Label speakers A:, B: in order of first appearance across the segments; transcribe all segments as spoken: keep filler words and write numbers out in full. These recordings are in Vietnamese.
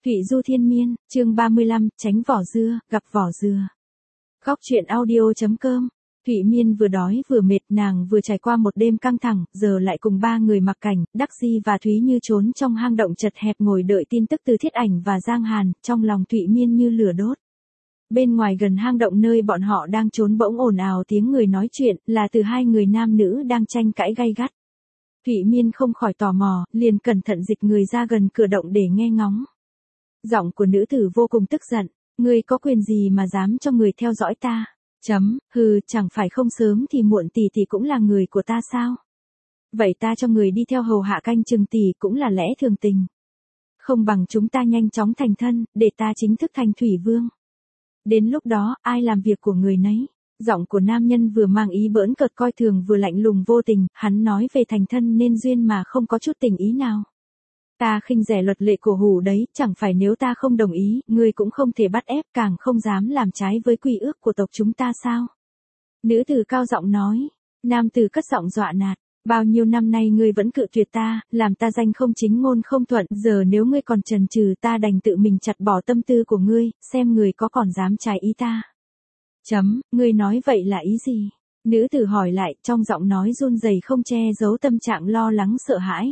A: Thụy Du Thiên Miên, chương ba mươi lăm, tránh vỏ dưa, gặp vỏ dừa. Góc truyện audio chấm com. Thụy Miên vừa đói vừa mệt, nàng vừa trải qua một đêm căng thẳng, giờ lại cùng ba người Mặc Cảnh, Đắc Di và Thúy Như trốn trong hang động chật hẹp ngồi đợi tin tức từ Thiết Ảnh và Giang Hàn, trong lòng Thụy Miên như lửa đốt. Bên ngoài gần hang động nơi bọn họ đang trốn bỗng ồn ào tiếng người nói chuyện, là từ hai người nam nữ đang tranh cãi gay gắt. Thụy Miên không khỏi tò mò, liền cẩn thận dịch người ra gần cửa động để nghe ngóng. Giọng của nữ tử vô cùng tức giận, ngươi có quyền gì mà dám cho người theo dõi ta? Chấm, hừ, chẳng phải không sớm thì muộn tỷ tỷ cũng là người của ta sao? Vậy ta cho người đi theo hầu hạ canh chừng tỷ cũng là lẽ thường tình. Không bằng chúng ta nhanh chóng thành thân, để ta chính thức thành thủy vương. Đến lúc đó, ai làm việc của người nấy? Giọng của nam nhân vừa mang ý bỡn cợt coi thường vừa lạnh lùng vô tình, hắn nói về thành thân nên duyên mà không có chút tình ý nào. Ta khinh rẻ luật lệ cổ hủ đấy, chẳng phải nếu ta không đồng ý, ngươi cũng không thể bắt ép, càng không dám làm trái với quy ước của tộc chúng ta sao? Nữ tử cao giọng nói, nam tử cất giọng dọa nạt, bao nhiêu năm nay ngươi vẫn cự tuyệt ta, làm ta danh không chính ngôn không thuận, giờ nếu ngươi còn chần chừ ta đành tự mình chặt bỏ tâm tư của ngươi, xem người có còn dám trái ý ta. Chấm, ngươi nói vậy là ý gì? Nữ tử hỏi lại, trong giọng nói run rẩy không che giấu tâm trạng lo lắng sợ hãi.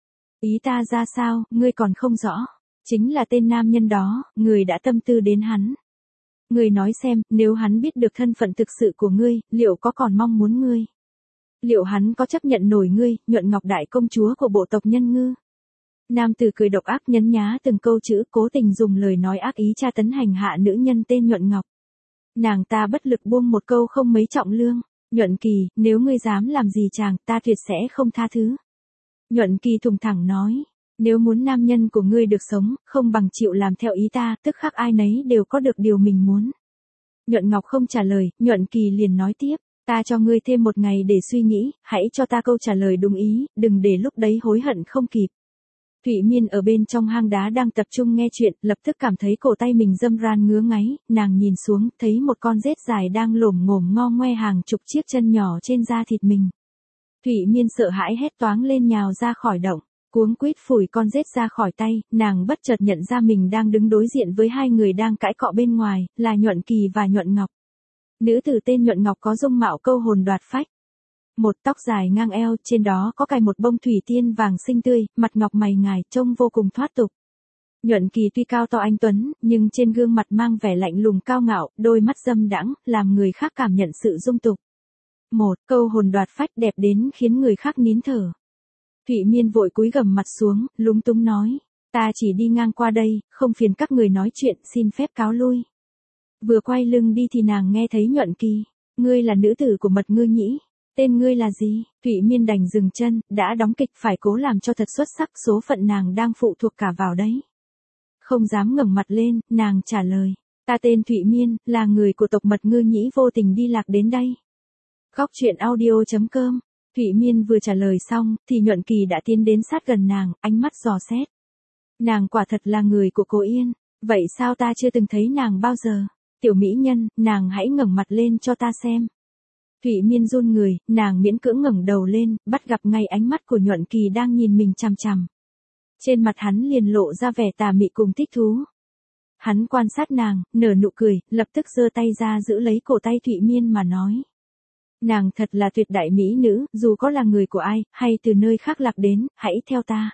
A: Ý ta ra sao, ngươi còn không rõ. Chính là tên nam nhân đó, người đã tâm tư đến hắn. Ngươi nói xem, nếu hắn biết được thân phận thực sự của ngươi, liệu có còn mong muốn ngươi? Liệu hắn có chấp nhận nổi ngươi, Nhuận Ngọc đại công chúa của bộ tộc Nhân Ngư? Nam tử cười độc ác nhấn nhá từng câu chữ, cố tình dùng lời nói ác ý tra tấn hành hạ nữ nhân tên Nhuận Ngọc. Nàng ta bất lực buông một câu không mấy trọng lương, Nhuận Kỳ, nếu ngươi dám làm gì chàng, ta tuyệt sẽ không tha thứ. Nhuận Kỳ thùng thẳng nói, nếu muốn nam nhân của ngươi được sống, không bằng chịu làm theo ý ta, tức khắc ai nấy đều có được điều mình muốn. Nhuận Ngọc không trả lời, Nhuận Kỳ liền nói tiếp, ta cho ngươi thêm một ngày để suy nghĩ, hãy cho ta câu trả lời đúng ý, đừng để lúc đấy hối hận không kịp. Thụy Miên ở bên trong hang đá đang tập trung nghe chuyện, lập tức cảm thấy cổ tay mình râm ran ngứa ngáy, nàng nhìn xuống, thấy một con rết dài đang lổm ngổm ngo ngoe hàng chục chiếc chân nhỏ trên da thịt mình. Thụy Miên sợ hãi hét toáng lên nhào ra khỏi động, cuống quýt phủi con rết ra khỏi tay, nàng bất chợt nhận ra mình đang đứng đối diện với hai người đang cãi cọ bên ngoài, là Nhuận Kỳ và Nhuận Ngọc. Nữ tử tên Nhuận Ngọc có dung mạo câu hồn đoạt phách. Một tóc dài ngang eo, trên đó có cài một bông thủy tiên vàng xinh tươi, mặt ngọc mày ngài, trông vô cùng thoát tục. Nhuận Kỳ tuy cao to anh tuấn, nhưng trên gương mặt mang vẻ lạnh lùng cao ngạo, đôi mắt dâm đãng, làm người khác cảm nhận sự dung tục. Một câu hồn đoạt phách đẹp đến khiến người khác nín thở. Thụy Miên vội cúi gằm mặt xuống, lúng túng nói, ta chỉ đi ngang qua đây, không phiền các người nói chuyện, xin phép cáo lui. Vừa quay lưng đi thì nàng nghe thấy Nhuận Kỳ, ngươi là nữ tử của Mật Ngư Nhĩ, tên ngươi là gì? Thụy Miên đành dừng chân, đã đóng kịch phải cố làm cho thật xuất sắc, số phận nàng đang phụ thuộc cả vào đấy. Không dám ngẩng mặt lên, nàng trả lời, ta tên Thụy Miên, là người của tộc Mật Ngư Nhĩ vô tình đi lạc đến đây. Góc truyện audio chấm com. Thụy Miên vừa trả lời xong, thì Nhuận Kỳ đã tiến đến sát gần nàng, ánh mắt dò xét. Nàng quả thật là người của Cố Yên, vậy sao ta chưa từng thấy nàng bao giờ? Tiểu mỹ nhân, nàng hãy ngẩng mặt lên cho ta xem. Thụy Miên run người, nàng miễn cưỡng ngẩng đầu lên, bắt gặp ngay ánh mắt của Nhuận Kỳ đang nhìn mình chằm chằm. Trên mặt hắn liền lộ ra vẻ tà mị cùng thích thú. Hắn quan sát nàng, nở nụ cười, lập tức giơ tay ra giữ lấy cổ tay Thụy Miên mà nói. Nàng thật là tuyệt đại mỹ nữ, dù có là người của ai, hay từ nơi khác lạc đến, hãy theo ta.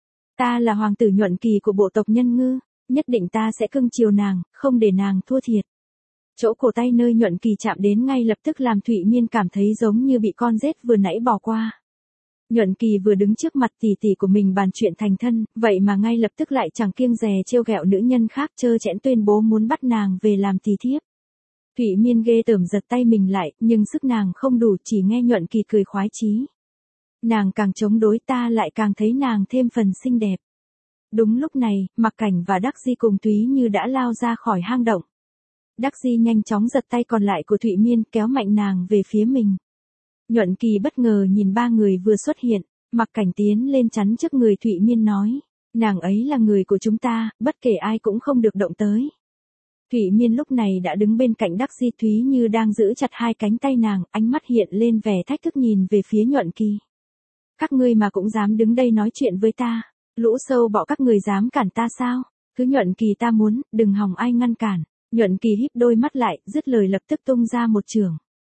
A: Ta là hoàng tử Nhuận Kỳ của bộ tộc Nhân Ngư, nhất định ta sẽ cưng chiều nàng, không để nàng thua thiệt. Chỗ cổ tay nơi Nhuận Kỳ chạm đến ngay lập tức làm Thụy Miên cảm thấy giống như bị con rết vừa nãy bỏ qua. Nhuận Kỳ vừa đứng trước mặt tỷ tỷ của mình bàn chuyện thành thân, vậy mà ngay lập tức lại chẳng kiêng dè trêu ghẹo nữ nhân khác, trơ trẽn tuyên bố muốn bắt nàng về làm tỳ thiếp. Thụy Miên ghê tởm giật tay mình lại, nhưng sức nàng không đủ, chỉ nghe Nhuận Kỳ cười khoái chí. Nàng càng chống đối ta lại càng thấy nàng thêm phần xinh đẹp. Đúng lúc này, Mặc Cảnh và Đắc Di cùng Thúy Như đã lao ra khỏi hang động. Đắc Di nhanh chóng giật tay còn lại của Thụy Miên, kéo mạnh nàng về phía mình. Nhuận Kỳ bất ngờ nhìn ba người vừa xuất hiện, Mặc Cảnh tiến lên chắn trước người Thụy Miên nói, nàng ấy là người của chúng ta, bất kể ai cũng không được động tới. Thụy Miên lúc này đã đứng bên cạnh Đắc Di, Thúy Như đang giữ chặt hai cánh tay nàng, ánh mắt hiện lên vẻ thách thức nhìn về phía Nhuận Kỳ. Các ngươi mà cũng dám đứng đây nói chuyện với ta, lũ sâu bọ các người dám cản ta sao? Cứ Nhuận Kỳ ta muốn, đừng hòng ai ngăn cản. Nhuận Kỳ híp đôi mắt lại, dứt lời lập tức tung ra một chưởng.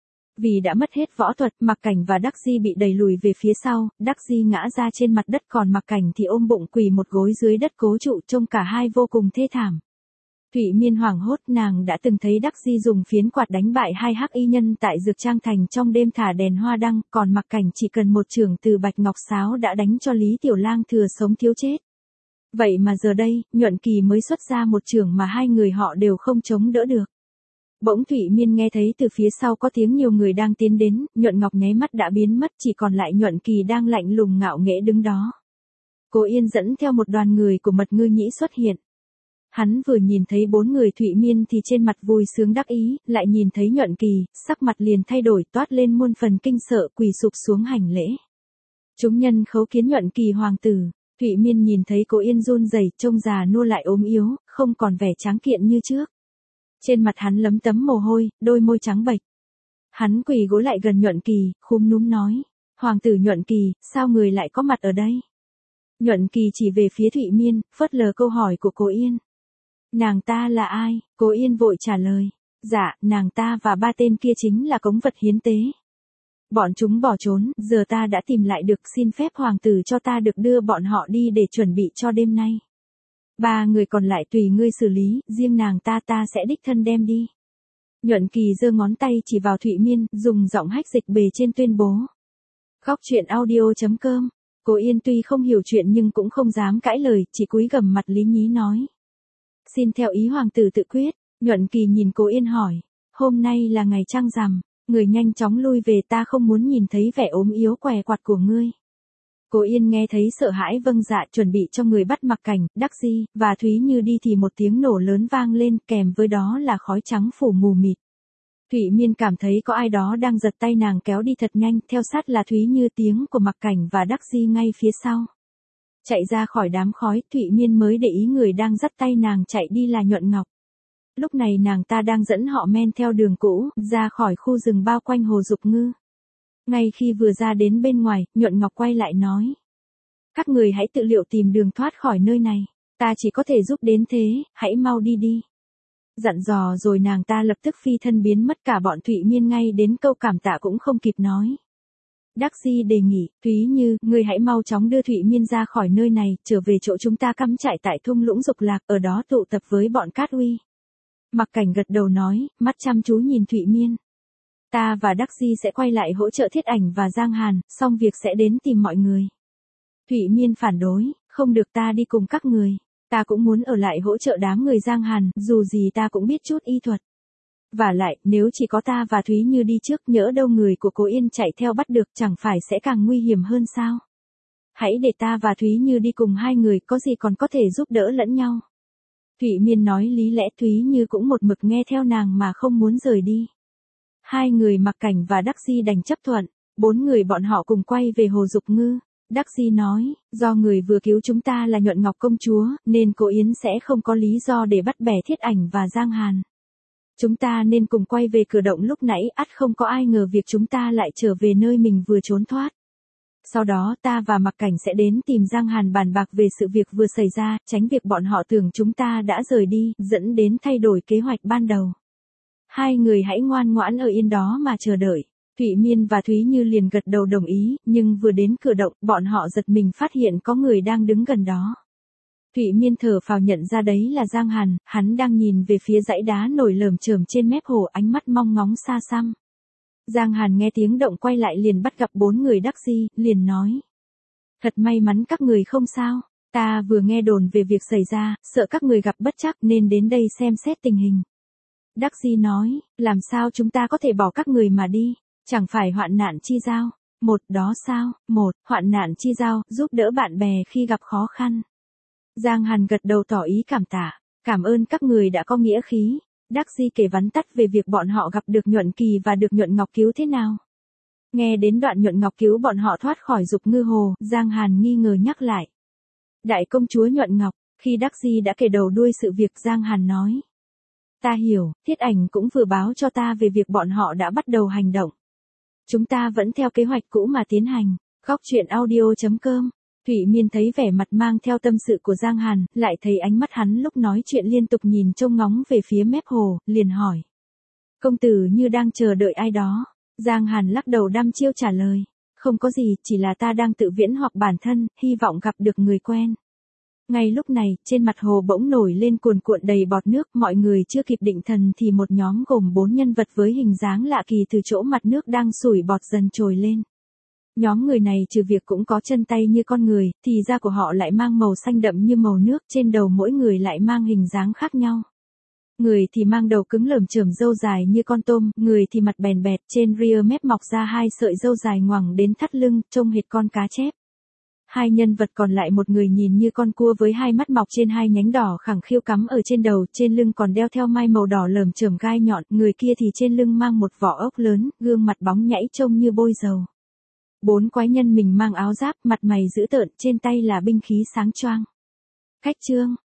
A: Vì đã mất hết võ thuật, Mặc Cảnh và Đắc Di bị đẩy lùi về phía sau, Đắc Di ngã ra trên mặt đất còn Mặc Cảnh thì ôm bụng quỳ một gối dưới đất cố trụ, trông cả hai vô cùng thê thảm. Thụy Miên hoảng hốt, nàng đã từng thấy Đắc Di dùng phiến quạt đánh bại hai hắc y nhân tại Dược Trang Thành trong đêm thả đèn hoa đăng, còn Mặc Cảnh chỉ cần một chưởng từ Bạch Ngọc Sáo đã đánh cho Lý Tiểu Lang thừa sống thiếu chết. Vậy mà giờ đây, Nhuận Kỳ mới xuất ra một chưởng mà hai người họ đều không chống đỡ được. Bỗng Thụy Miên nghe thấy từ phía sau có tiếng nhiều người đang tiến đến, Nhuận Ngọc nháy mắt đã biến mất, chỉ còn lại Nhuận Kỳ đang lạnh lùng ngạo nghễ đứng đó. Cố Yên dẫn theo một đoàn người của Mật Ngư Nhĩ xuất hiện. Hắn vừa nhìn thấy bốn người Thụy Miên thì trên mặt vui sướng đắc ý, lại nhìn thấy Nhuận Kỳ, sắc mặt liền thay đổi, toát lên muôn phần kinh sợ, quỳ sụp xuống hành lễ. Chúng nhân khấu kiến Nhuận Kỳ hoàng tử. Thụy Miên nhìn thấy Cố Yên run rẩy, trông già nua lại ốm yếu, không còn vẻ tráng kiện như trước. Trên mặt hắn lấm tấm mồ hôi, đôi môi trắng bệch. Hắn quỳ gối lại gần Nhuận Kỳ, khúm núm nói: "Hoàng tử Nhuận Kỳ, sao người lại có mặt ở đây?" Nhuận Kỳ chỉ về phía Thụy Miên, phớt lờ câu hỏi của Cố Yên. "Nàng ta là ai?" Cố Yên vội trả lời: "Dạ, nàng ta và ba tên kia chính là cống vật hiến tế. Bọn chúng bỏ trốn, giờ ta đã tìm lại được, xin phép hoàng tử cho ta được đưa bọn họ đi để chuẩn bị cho đêm nay. Ba người còn lại tùy ngươi xử lý, riêng nàng ta ta sẽ đích thân đem đi." Nhuận Kỳ giơ ngón tay chỉ vào Thụy Miên, dùng giọng hách dịch bề trên tuyên bố. Góc truyện audio chấm com. Cố Yên tuy không hiểu chuyện nhưng cũng không dám cãi lời, chỉ cúi gằm mặt lý nhí nói: "Xin theo ý hoàng tử tự quyết." Nhuận Kỳ nhìn Cố Yên hỏi: "Hôm nay là ngày trăng rằm, người nhanh chóng lui về, ta không muốn nhìn thấy vẻ ốm yếu què quặt của ngươi." Cố Yên nghe thấy sợ hãi vâng dạ, chuẩn bị cho người bắt Mặc Cảnh, Đắc Di và Thúy Như đi thì một tiếng nổ lớn vang lên, kèm với đó là khói trắng phủ mù mịt. Thụy Miên cảm thấy có ai đó đang giật tay nàng kéo đi thật nhanh, theo sát là Thúy Như, tiếng của Mặc Cảnh và Đắc Di ngay phía sau. Chạy ra khỏi đám khói, Thụy Miên mới để ý người đang dắt tay nàng chạy đi là Nhuận Ngọc. Lúc này nàng ta đang dẫn họ men theo đường cũ, ra khỏi khu rừng bao quanh hồ Dục Ngư. Ngay khi vừa ra đến bên ngoài, Nhuận Ngọc quay lại nói: "Các người hãy tự liệu tìm đường thoát khỏi nơi này, ta chỉ có thể giúp đến thế, hãy mau đi đi." Dặn dò rồi nàng ta lập tức phi thân biến mất, cả bọn Thụy Miên ngay đến câu cảm tạ cũng không kịp nói. Đắc Di đề nghị: "Thúy Như, ngươi hãy mau chóng đưa Thụy Miên ra khỏi nơi này, trở về chỗ chúng ta cắm trại tại thung lũng Dục Lạc, ở đó tụ tập với bọn Cát Uy." Mặc Cảnh gật đầu nói, mắt chăm chú nhìn Thụy Miên: "Ta và Đắc Di sẽ quay lại hỗ trợ Thiết Ảnh và Giang Hàn, xong việc sẽ đến tìm mọi người." Thụy Miên phản đối: "Không được, ta đi cùng các người. Ta cũng muốn ở lại hỗ trợ đám người Giang Hàn, dù gì ta cũng biết chút y thuật. Vả lại, nếu chỉ có ta và Thúy Như đi trước, nhỡ đâu người của Cố Yên chạy theo bắt được, chẳng phải sẽ càng nguy hiểm hơn sao? Hãy để ta và Thúy Như đi cùng hai người, có gì còn có thể giúp đỡ lẫn nhau." Thụy Miên nói lý lẽ, Thúy Như cũng một mực nghe theo nàng mà không muốn rời đi. Hai người Mặc Cảnh và Đắc Di đành chấp thuận, bốn người bọn họ cùng quay về hồ Dục Ngư. Đắc Di nói: "Do người vừa cứu chúng ta là Nhuận Ngọc công chúa, nên Cố Yến sẽ không có lý do để bắt bẻ Thiết Ảnh và Giang Hàn. Chúng ta nên cùng quay về cửa động lúc nãy, ắt không có ai ngờ việc chúng ta lại trở về nơi mình vừa trốn thoát. Sau đó ta và Mặc Cảnh sẽ đến tìm Giang Hàn bàn bạc về sự việc vừa xảy ra, tránh việc bọn họ tưởng chúng ta đã rời đi, dẫn đến thay đổi kế hoạch ban đầu. Hai người hãy ngoan ngoãn ở yên đó mà chờ đợi." Thụy Miên và Thúy Như liền gật đầu đồng ý, nhưng vừa đến cửa động, bọn họ giật mình phát hiện có người đang đứng gần đó. Thụy Miên thở phào nhận ra đấy là Giang Hàn, hắn đang nhìn về phía dãy đá nổi lởm chởm trên mép hồ, ánh mắt mong ngóng xa xăm. Giang Hàn nghe tiếng động quay lại liền bắt gặp bốn người Đắc Di, liền nói: "Thật may mắn các người không sao, ta vừa nghe đồn về việc xảy ra, sợ các người gặp bất trắc nên đến đây xem xét tình hình." Đắc Di nói: "Làm sao chúng ta có thể bỏ các người mà đi, chẳng phải hoạn nạn chi giao, một đó sao, một, hoạn nạn chi giao, giúp đỡ bạn bè khi gặp khó khăn." Giang Hàn gật đầu tỏ ý cảm tạ: "Cảm ơn các người đã có nghĩa khí." Đắc Di kể vắn tắt về việc bọn họ gặp được Nhuận Kỳ và được Nhuận Ngọc cứu thế nào. Nghe đến đoạn Nhuận Ngọc cứu bọn họ thoát khỏi Dục Ngư hồ, Giang Hàn nghi ngờ nhắc lại: "Đại công chúa Nhuận Ngọc." Khi Đắc Di đã kể đầu đuôi sự việc, Giang Hàn nói: "Ta hiểu, Thiết Ảnh cũng vừa báo cho ta về việc bọn họ đã bắt đầu hành động. Chúng ta vẫn theo kế hoạch cũ mà tiến hành." Góc truyện audio chấm com Thụy Miên thấy vẻ mặt mang theo tâm sự của Giang Hàn, lại thấy ánh mắt hắn lúc nói chuyện liên tục nhìn trông ngóng về phía mép hồ, liền hỏi. Công tử như đang chờ đợi ai đó. Giang Hàn lắc đầu đăm chiêu trả lời. Không có gì, chỉ là ta đang tự viễn hoặc bản thân, hy vọng gặp được người quen. Ngay lúc này, trên mặt hồ bỗng nổi lên cuồn cuộn đầy bọt nước, mọi người chưa kịp định thần thì một nhóm gồm bốn nhân vật với hình dáng lạ kỳ từ chỗ mặt nước đang sủi bọt dần trồi lên. Nhóm người này trừ việc cũng có chân tay như con người, thì da của họ lại mang màu xanh đậm như màu nước, trên đầu mỗi người lại mang hình dáng khác nhau. Người thì mang đầu cứng lởm chởm râu dài như con tôm, người thì mặt bèn bẹt, trên ria mép mọc ra hai sợi râu dài ngoằng đến thắt lưng, trông hệt con cá chép. Hai nhân vật còn lại một người nhìn như con cua với hai mắt mọc trên hai nhánh đỏ khẳng khiu cắm ở trên đầu, trên lưng còn đeo theo mai màu đỏ lởm chởm gai nhọn, người kia thì trên lưng mang một vỏ ốc lớn, gương mặt bóng nhảy trông như bôi dầu. Bốn quái nhân mình mang áo giáp, mặt mày dữ tợn, trên tay là binh khí sáng choang. Khách trương,